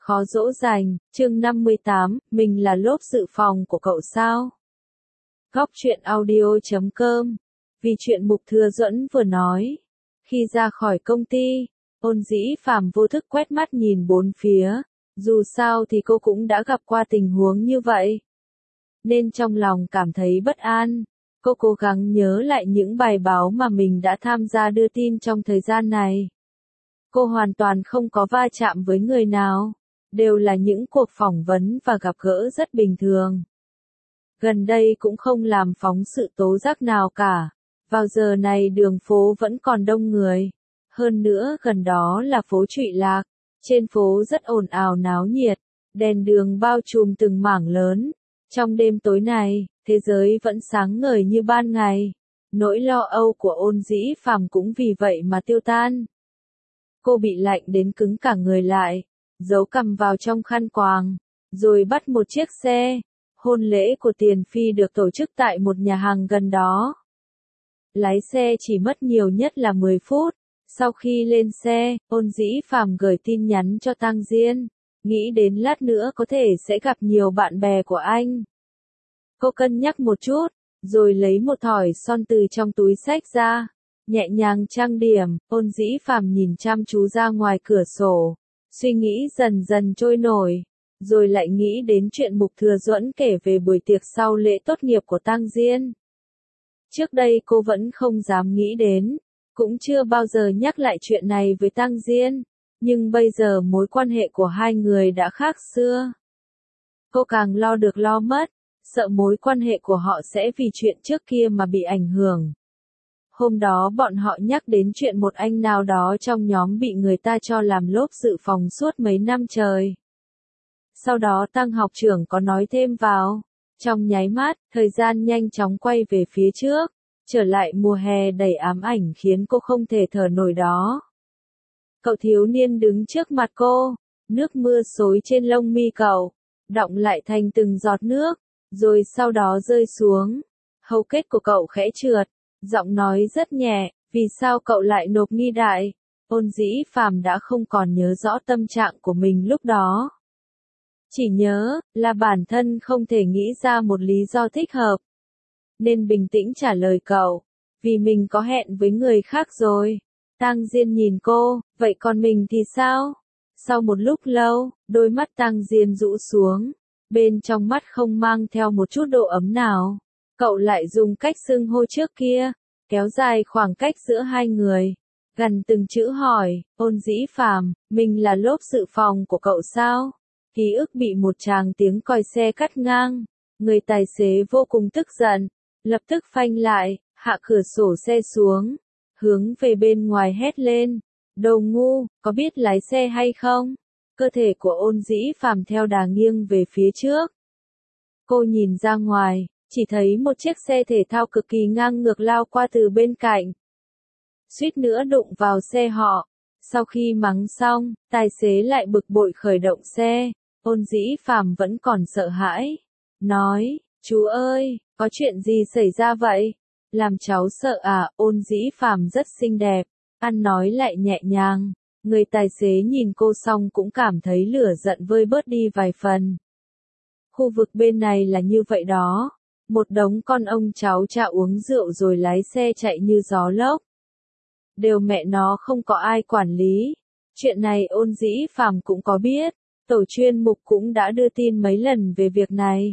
khó dỗ dành, chương 58, mình là lốp dự phòng của cậu sao? Góc truyện audio.com. Vì chuyện Mục Thừa Duẫn vừa nói. Khi ra khỏi công ty, Ôn Dĩ Phàm vô thức quét mắt nhìn bốn phía, dù sao thì cô cũng đã gặp qua tình huống như vậy. Nên trong lòng cảm thấy bất an, cô cố gắng nhớ lại những bài báo mà mình đã tham gia đưa tin trong thời gian này. Cô hoàn toàn không có va chạm với người nào, đều là những cuộc phỏng vấn và gặp gỡ rất bình thường. Gần đây cũng không làm phóng sự tố giác nào cả, vào giờ này đường phố vẫn còn đông người. Hơn nữa gần đó là phố Trụy Lạc, trên phố rất ồn ào náo nhiệt, đèn đường bao trùm từng mảng lớn. Trong đêm tối này, thế giới vẫn sáng ngời như ban ngày. Nỗi lo âu của Ôn Dĩ Phàm cũng vì vậy mà tiêu tan. Cô bị lạnh đến cứng cả người lại, giấu cằm vào trong khăn quàng, rồi bắt một chiếc xe. Hôn lễ của Tiền Phi được tổ chức tại một nhà hàng gần đó. Lái xe chỉ mất nhiều nhất là 10 phút. Sau khi lên xe, Ôn Dĩ Phàm gửi tin nhắn cho Tang Diên, nghĩ đến lát nữa có thể sẽ gặp nhiều bạn bè của anh. Cô cân nhắc một chút, rồi lấy một thỏi son từ trong túi xách ra, nhẹ nhàng trang điểm. Ôn Dĩ Phàm nhìn chăm chú ra ngoài cửa sổ, suy nghĩ dần dần trôi nổi, rồi lại nghĩ đến chuyện Mục Thừa Duẫn kể về buổi tiệc sau lễ tốt nghiệp của Tang Diên. Trước đây cô vẫn không dám nghĩ đến, cũng chưa bao giờ nhắc lại chuyện này với Tang Diên, nhưng bây giờ mối quan hệ của hai người đã khác xưa. Cô càng lo được lo mất, sợ mối quan hệ của họ sẽ vì chuyện trước kia mà bị ảnh hưởng. Hôm đó bọn họ nhắc đến chuyện một anh nào đó trong nhóm bị người ta cho làm lốp dự phòng suốt mấy năm trời. Sau đó Tăng học trưởng có nói thêm vào. Trong nháy mắt, thời gian nhanh chóng quay về phía trước, trở lại mùa hè đầy ám ảnh khiến cô không thể thở nổi đó. Cậu thiếu niên đứng trước mặt cô, nước mưa xối trên lông mi cậu, đọng lại thành từng giọt nước, rồi sau đó rơi xuống. Hầu kết của cậu khẽ trượt, giọng nói rất nhẹ, vì sao cậu lại nộp nghi đại? Ôn Dĩ Phàm đã không còn nhớ rõ tâm trạng của mình lúc đó. Chỉ nhớ là bản thân không thể nghĩ ra một lý do thích hợp. Nên bình tĩnh trả lời cậu, vì mình có hẹn với người khác rồi. Tang Diên nhìn cô, vậy còn mình thì sao? Sau một lúc lâu, đôi mắt Tang Diên rũ xuống, bên trong mắt không mang theo một chút độ ấm nào. Cậu lại dùng cách xưng hô trước kia, kéo dài khoảng cách giữa hai người. Gần từng chữ hỏi, Ôn Dĩ Phàm, mình là lốp dự phòng của cậu sao? Ký ức bị một tràng tiếng còi xe cắt ngang. Người tài xế vô cùng tức giận, lập tức phanh lại, hạ cửa sổ xe xuống, hướng về bên ngoài hét lên. Đồ ngu, có biết lái xe hay không? Cơ thể của Ôn Dĩ Phàm theo đà nghiêng về phía trước. Cô nhìn ra ngoài, chỉ thấy một chiếc xe thể thao cực kỳ ngang ngược lao qua từ bên cạnh. Suýt nữa đụng vào xe họ. Sau khi mắng xong, tài xế lại bực bội khởi động xe. Ôn Dĩ Phàm vẫn còn sợ hãi, nói, chú ơi, có chuyện gì xảy ra vậy? Làm cháu sợ à? Ôn Dĩ Phàm rất xinh đẹp, ăn nói lại nhẹ nhàng. Người tài xế nhìn cô xong cũng cảm thấy lửa giận vơi bớt đi vài phần. Khu vực bên này là như vậy đó, một đống con ông cháu cha uống rượu rồi lái xe chạy như gió lốc. Đều mẹ nó không có ai quản lý. Chuyện này Ôn Dĩ Phàm cũng có biết. Tổ chuyên mục cũng đã đưa tin mấy lần về việc này.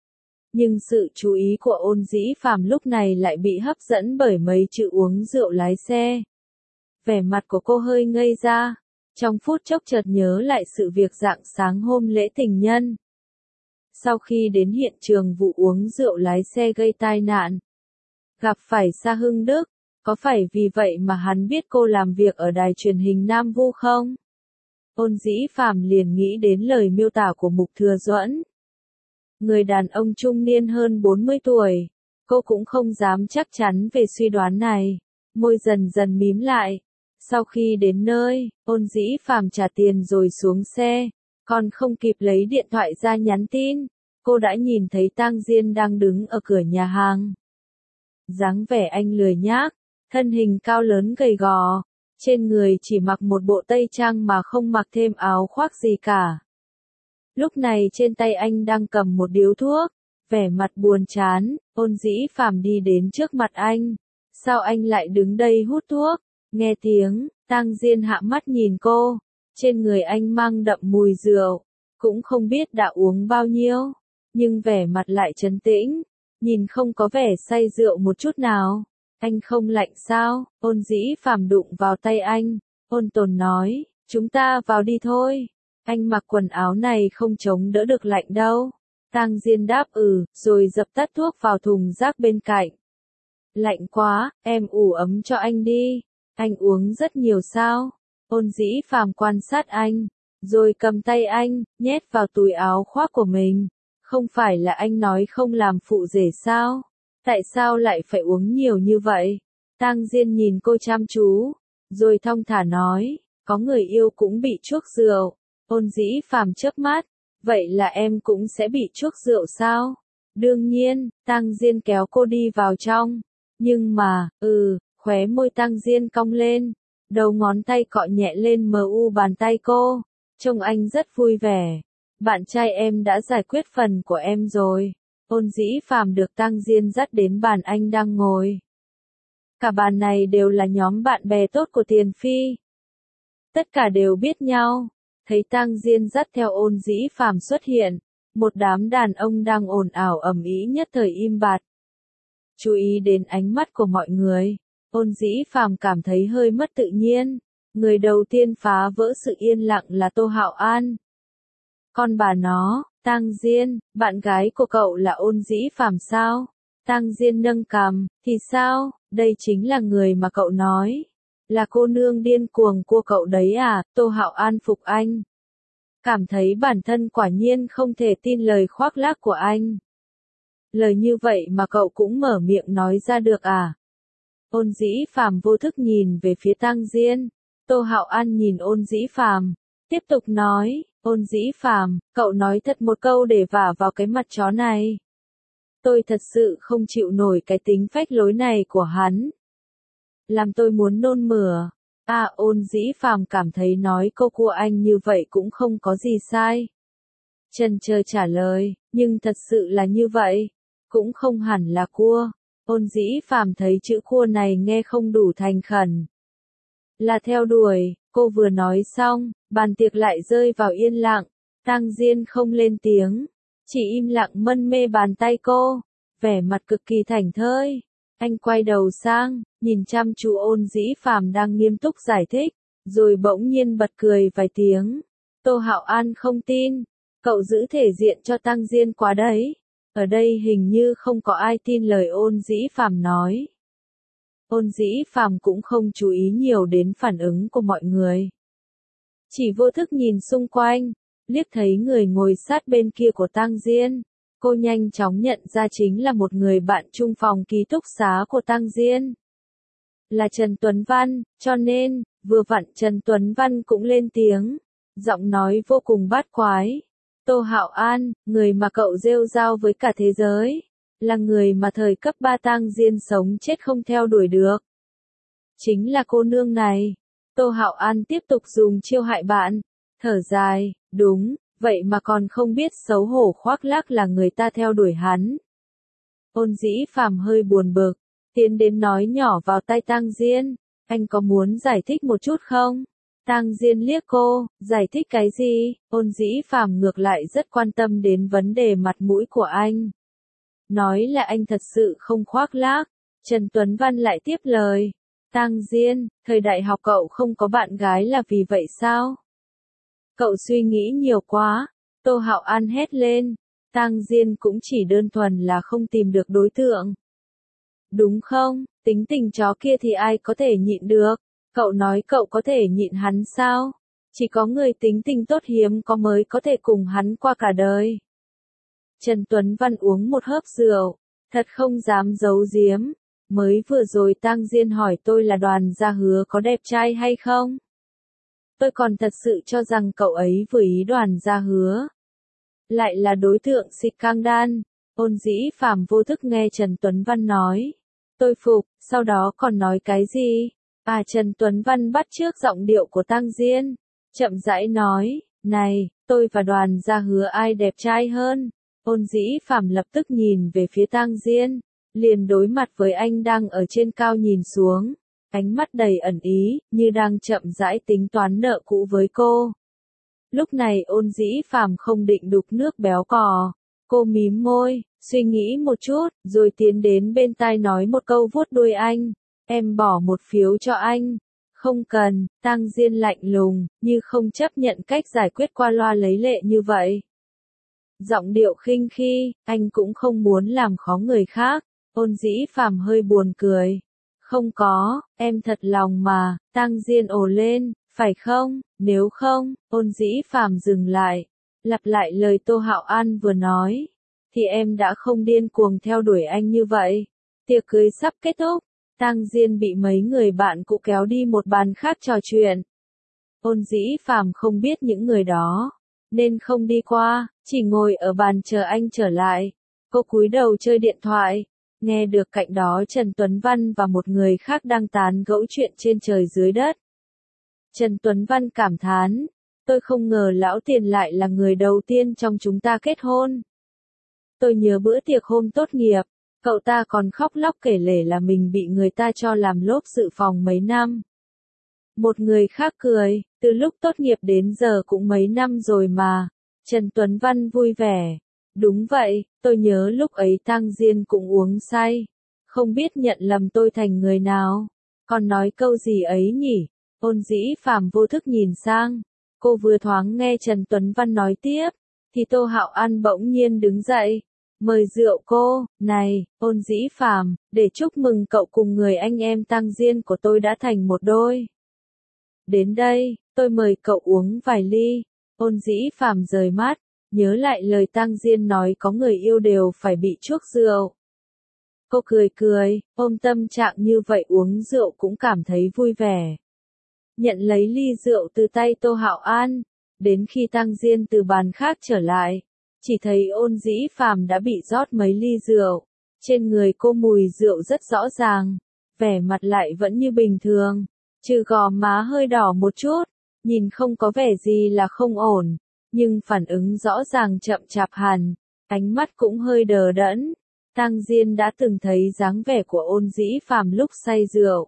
Nhưng sự chú ý của Ôn Dĩ Phàm lúc này lại bị hấp dẫn bởi mấy chữ uống rượu lái xe. Vẻ mặt của cô hơi ngây ra, trong phút chốc chợt nhớ lại sự việc rạng sáng hôm lễ tình nhân. Sau khi đến hiện trường vụ uống rượu lái xe gây tai nạn, gặp phải Sa Hưng Đức, có phải vì vậy mà hắn biết cô làm việc ở đài truyền hình Nam Vu không? Ôn Dĩ Phàm liền nghĩ đến lời miêu tả của Mục Thừa Duẫn. Người đàn ông trung niên hơn 40 tuổi, cô cũng không dám chắc chắn về suy đoán này, môi dần dần mím lại. Sau khi đến nơi, Ôn Dĩ Phàm trả tiền rồi xuống xe, còn không kịp lấy điện thoại ra nhắn tin, cô đã nhìn thấy Tang Diên đang đứng ở cửa nhà hàng. Dáng vẻ anh lười nhác, thân hình cao lớn gầy gò. Trên người chỉ mặc một bộ tây trang mà không mặc thêm áo khoác gì cả. Lúc này trên tay anh đang cầm một điếu thuốc, vẻ mặt buồn chán, Ôn Dĩ Phàm đi đến trước mặt anh. Sao anh lại đứng đây hút thuốc? Nghe tiếng, Tang Diên hạ mắt nhìn cô, trên người anh mang đậm mùi rượu, cũng không biết đã uống bao nhiêu, nhưng vẻ mặt lại trấn tĩnh, nhìn không có vẻ say rượu một chút nào. Anh không lạnh sao? Ôn Dĩ Phàm đụng vào tay anh, ôn tồn nói, chúng ta vào đi thôi. Anh mặc quần áo này không chống đỡ được lạnh đâu. Tang Diên đáp rồi dập tắt thuốc vào thùng rác bên cạnh. Lạnh quá, em ủ ấm cho anh đi. Anh uống rất nhiều sao? Ôn Dĩ Phàm quan sát anh, rồi cầm tay anh, nhét vào túi áo khoác của mình. Không phải là anh nói không làm phụ rể sao? Tại sao lại phải uống nhiều như vậy? Tang Diên nhìn cô chăm chú, rồi thong thả nói, có người yêu cũng bị chuốc rượu. Ôn Dĩ Phàm chớp mắt, vậy là em cũng sẽ bị chuốc rượu sao? Đương nhiên, Tang Diên kéo cô đi vào trong. Nhưng mà, khóe môi Tang Diên cong lên, đầu ngón tay cọ nhẹ lên bàn tay cô. Trông anh rất vui vẻ. Bạn trai em đã giải quyết phần của em rồi. Ôn Dĩ Phàm được Tang Diên dắt đến bàn anh đang ngồi. Cả bàn này đều là nhóm bạn bè tốt của Tiền Phi. Tất cả đều biết nhau. Thấy Tang Diên dắt theo Ôn Dĩ Phàm xuất hiện, một đám đàn ông đang ồn ào ầm ĩ nhất thời im bặt. Chú ý đến ánh mắt của mọi người, Ôn Dĩ Phàm cảm thấy hơi mất tự nhiên. Người đầu tiên phá vỡ sự yên lặng là Tô Hạo An. Con bà nó, Tang Diên, bạn gái của cậu là Ôn Dĩ Phàm sao? Tang Diên nâng cằm, thì sao, đây chính là người mà cậu nói. Là cô nương điên cuồng của cậu đấy à? Tô Hạo An phục anh. Cảm thấy bản thân quả nhiên không thể tin lời khoác lác của anh. Lời như vậy mà cậu cũng mở miệng nói ra được à? Ôn Dĩ Phàm vô thức nhìn về phía Tang Diên. Tô Hạo An nhìn Ôn Dĩ Phàm, tiếp tục nói, Ôn Dĩ Phàm, cậu nói thật một câu để vả vào cái mặt chó này. Tôi thật sự không chịu nổi cái tính phách lối này của hắn. Làm tôi muốn nôn mửa. Ôn Dĩ Phàm cảm thấy nói câu của anh như vậy cũng không có gì sai. Chần chờ trả lời, nhưng thật sự là như vậy. Cũng không hẳn là cua. Ôn Dĩ Phàm thấy chữ cua này nghe không đủ thành khẩn. Là theo đuổi, cô vừa nói xong, bàn tiệc lại rơi vào yên lặng. Tang Diên không lên tiếng, chỉ im lặng mân mê bàn tay cô, vẻ mặt cực kỳ thảnh thơi. Anh quay đầu sang, nhìn chăm chú Ôn Dĩ Phàm đang nghiêm túc giải thích, rồi bỗng nhiên bật cười vài tiếng. Tô Hạo An không tin, cậu giữ thể diện cho Tang Diên quá đấy. Ở đây hình như không có ai tin lời Ôn Dĩ Phàm nói. Ôn Dĩ Phàm cũng không chú ý nhiều đến phản ứng của mọi người. Chỉ vô thức nhìn xung quanh, liếc thấy người ngồi sát bên kia của Tang Diên. Cô nhanh chóng nhận ra chính là một người bạn chung phòng ký túc xá của Tang Diên. Là Trần Tuấn Văn, cho nên, vừa vặn Trần Tuấn Văn cũng lên tiếng. Giọng nói vô cùng bát quái. Tô Hạo An, người mà cậu rêu rao với cả thế giới. Là người mà thời cấp 3 Tang Diên sống chết không theo đuổi được. Chính là cô nương này. Tô Hạo An tiếp tục dùng chiêu hại bạn. Thở dài, đúng, vậy mà còn không biết xấu hổ khoác lác là người ta theo đuổi hắn. Ôn Dĩ Phàm hơi buồn bực, tiến đến nói nhỏ vào tai Tang Diên, anh có muốn giải thích một chút không? Tang Diên liếc cô, giải thích cái gì? Ôn Dĩ Phàm ngược lại rất quan tâm đến vấn đề mặt mũi của anh. Nói là anh thật sự không khoác lác. Trần Tuấn Văn lại tiếp lời. Tang Diên, thời đại học cậu không có bạn gái là vì vậy sao? Cậu suy nghĩ nhiều quá. Tô Hạo An hét lên. Tang Diên cũng chỉ đơn thuần là không tìm được đối tượng. Đúng không? Tính tình chó kia thì ai có thể nhịn được? Cậu nói cậu có thể nhịn hắn sao? Chỉ có người tính tình tốt hiếm có mới có thể cùng hắn qua cả đời. Trần Tuấn Văn uống một hớp rượu, thật không dám giấu giếm. Mới vừa rồi Tang Diên hỏi tôi là Đoàn Gia Hứa có đẹp trai hay không? Tôi còn thật sự cho rằng cậu ấy vừa ý Đoàn Gia Hứa. Lại là đối tượng scandal. Ôn Dĩ Phàm vô thức nghe Trần Tuấn Văn nói. Tôi phục, sau đó còn nói cái gì? Trần Tuấn Văn bắt chước giọng điệu của Tang Diên. Chậm rãi nói, Này, tôi và Đoàn gia hứa ai đẹp trai hơn? Ôn Dĩ Phàm lập tức nhìn về phía Tang Diên, liền đối mặt với anh đang ở trên cao nhìn xuống, ánh mắt đầy ẩn ý, như đang chậm rãi tính toán nợ cũ với cô. Lúc này Ôn Dĩ Phàm không định đục nước béo cò, cô mím môi, suy nghĩ một chút, rồi tiến đến bên tai nói một câu vuốt đuôi anh, em bỏ một phiếu cho anh. Không cần, Tang Diên lạnh lùng, như không chấp nhận cách giải quyết qua loa lấy lệ như vậy. Giọng điệu khinh khi, anh cũng không muốn làm khó người khác. Ôn Dĩ Phàm hơi buồn cười. Không có, em thật lòng mà, Tang Diên ồ lên, phải không? Nếu không, Ôn Dĩ Phàm dừng lại, lặp lại lời Tô Hạo An vừa nói, thì em đã không điên cuồng theo đuổi anh như vậy. Tiệc cưới sắp kết thúc, Tang Diên bị mấy người bạn cũ kéo đi một bàn khác trò chuyện. Ôn Dĩ Phàm không biết những người đó, nên không đi qua, chỉ ngồi ở bàn chờ anh trở lại. Cô cúi đầu chơi điện thoại, nghe được cạnh đó Trần Tuấn Văn và một người khác đang tán gẫu chuyện trên trời dưới đất. Trần Tuấn Văn cảm thán, tôi không ngờ lão Tiền lại là người đầu tiên trong chúng ta kết hôn. Tôi nhớ bữa tiệc hôm tốt nghiệp, cậu ta còn khóc lóc kể lể là mình bị người ta cho làm lốp dự phòng mấy năm. Một người khác cười, từ lúc tốt nghiệp đến giờ cũng mấy năm rồi mà. Trần Tuấn Văn vui vẻ. Đúng vậy, tôi nhớ lúc ấy Tang Diên cũng uống say. Không biết nhận lầm tôi thành người nào. Còn nói câu gì ấy nhỉ? Ôn Dĩ Phàm vô thức nhìn sang. Cô vừa thoáng nghe Trần Tuấn Văn nói tiếp, thì Tô Hạo An bỗng nhiên đứng dậy. Mời rượu cô, này, Ôn Dĩ Phàm, để chúc mừng cậu cùng người anh em Tang Diên của tôi đã thành một đôi. Đến đây, tôi mời cậu uống vài ly. Ôn Dĩ Phàm rời mắt, nhớ lại lời Tang Diên nói có người yêu đều phải bị chuốc rượu. Cô cười cười, ôm tâm trạng như vậy uống rượu cũng cảm thấy vui vẻ. Nhận lấy ly rượu từ tay Tô Hạo An, đến khi Tang Diên từ bàn khác trở lại, chỉ thấy Ôn Dĩ Phàm đã bị rót mấy ly rượu. Trên người cô mùi rượu rất rõ ràng, vẻ mặt lại vẫn như bình thường, trừ gò má hơi đỏ một chút, nhìn không có vẻ gì là không ổn, nhưng phản ứng rõ ràng chậm chạp hẳn, ánh mắt cũng hơi đờ đẫn. Tang Diên đã từng thấy dáng vẻ của Ôn Dĩ Phàm lúc say rượu,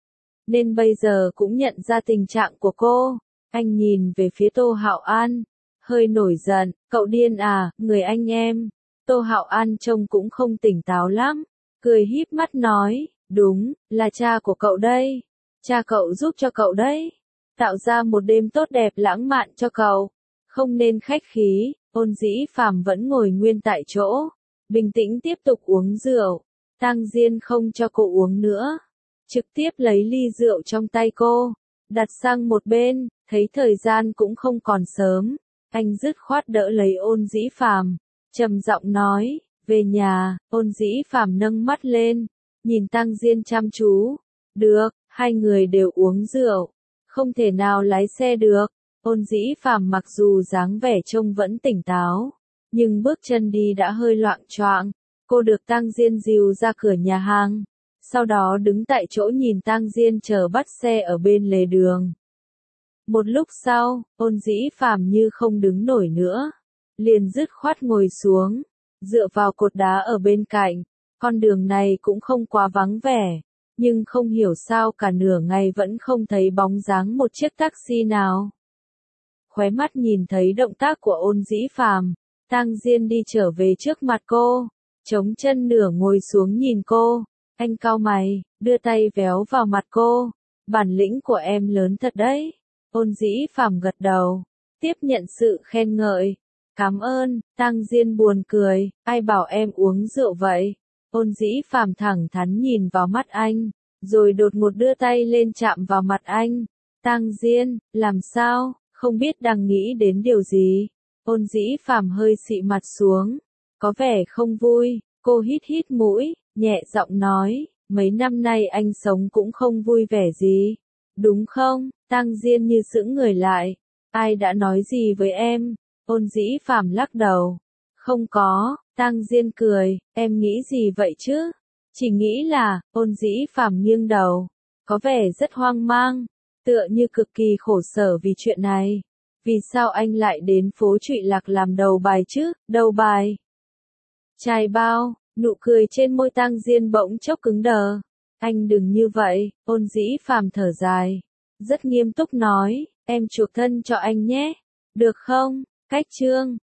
nên bây giờ cũng nhận ra tình trạng của cô. Anh nhìn về phía Tô Hạo An, hơi nổi giận, cậu điên à, người anh em. Tô Hạo An trông cũng không tỉnh táo lắm, cười híp mắt nói, đúng, là cha của cậu đây. Cha cậu giúp cho cậu đấy, tạo ra một đêm tốt đẹp lãng mạn cho cậu. Không nên khách khí. Ôn Dĩ Phàm vẫn ngồi nguyên tại chỗ, bình tĩnh tiếp tục uống rượu. Tang Diên không cho cô uống nữa, trực tiếp lấy ly rượu trong tay cô, đặt sang một bên, thấy thời gian cũng không còn sớm, anh dứt khoát đỡ lấy Ôn Dĩ Phàm, trầm giọng nói, về nhà. Ôn Dĩ Phàm nâng mắt lên, nhìn Tang Diên chăm chú. Được, hai người đều uống rượu, không thể nào lái xe được. Ôn Dĩ Phàm mặc dù dáng vẻ trông vẫn tỉnh táo, nhưng bước chân đi đã hơi loạng choạng. Cô được Tang Diên dìu ra cửa nhà hàng, sau đó đứng tại chỗ nhìn Tang Diên chờ bắt xe ở bên lề đường. Một lúc sau, Ôn Dĩ Phàm như không đứng nổi nữa, liền dứt khoát ngồi xuống, dựa vào cột đá ở bên cạnh. Con đường này cũng không quá vắng vẻ, nhưng không hiểu sao cả nửa ngày vẫn không thấy bóng dáng một chiếc taxi nào. Khóe mắt nhìn thấy động tác của Ôn Dĩ Phàm, Tang Diên đi trở về trước mặt cô, chống chân nửa ngồi xuống nhìn cô. Anh cau mày, đưa tay véo vào mặt cô. Bản lĩnh của em lớn thật đấy. Ôn Dĩ Phàm gật đầu, tiếp nhận sự khen ngợi. Cảm ơn. Tang Diên buồn cười, ai bảo em uống rượu vậy? Ôn Dĩ Phàm thẳng thắn nhìn vào mắt anh, rồi đột ngột đưa tay lên chạm vào mặt anh. Tang Diên, làm sao? Không biết đang nghĩ đến điều gì. Ôn Dĩ Phàm hơi xị mặt xuống, có vẻ không vui. Cô hít hít mũi, nhẹ giọng nói, mấy năm nay anh sống cũng không vui vẻ gì, đúng không? Tang Diên như sững người lại, ai đã nói gì với em? Ôn Dĩ Phàm lắc đầu, không có. Tang Diên cười, em nghĩ gì vậy chứ? Chỉ nghĩ là. Ôn Dĩ Phàm nghiêng đầu, có vẻ rất hoang mang, tựa như cực kỳ khổ sở vì chuyện này. Vì sao anh lại đến phố Trụy Lạc làm đầu bài chứ, đầu bài? Trai bao, nụ cười trên môi Tang Diên bỗng chốc cứng đờ. Anh đừng như vậy, Ôn Dĩ Phàm thở dài. Rất nghiêm túc nói, em chuộc thân cho anh nhé. Được không? Cách chương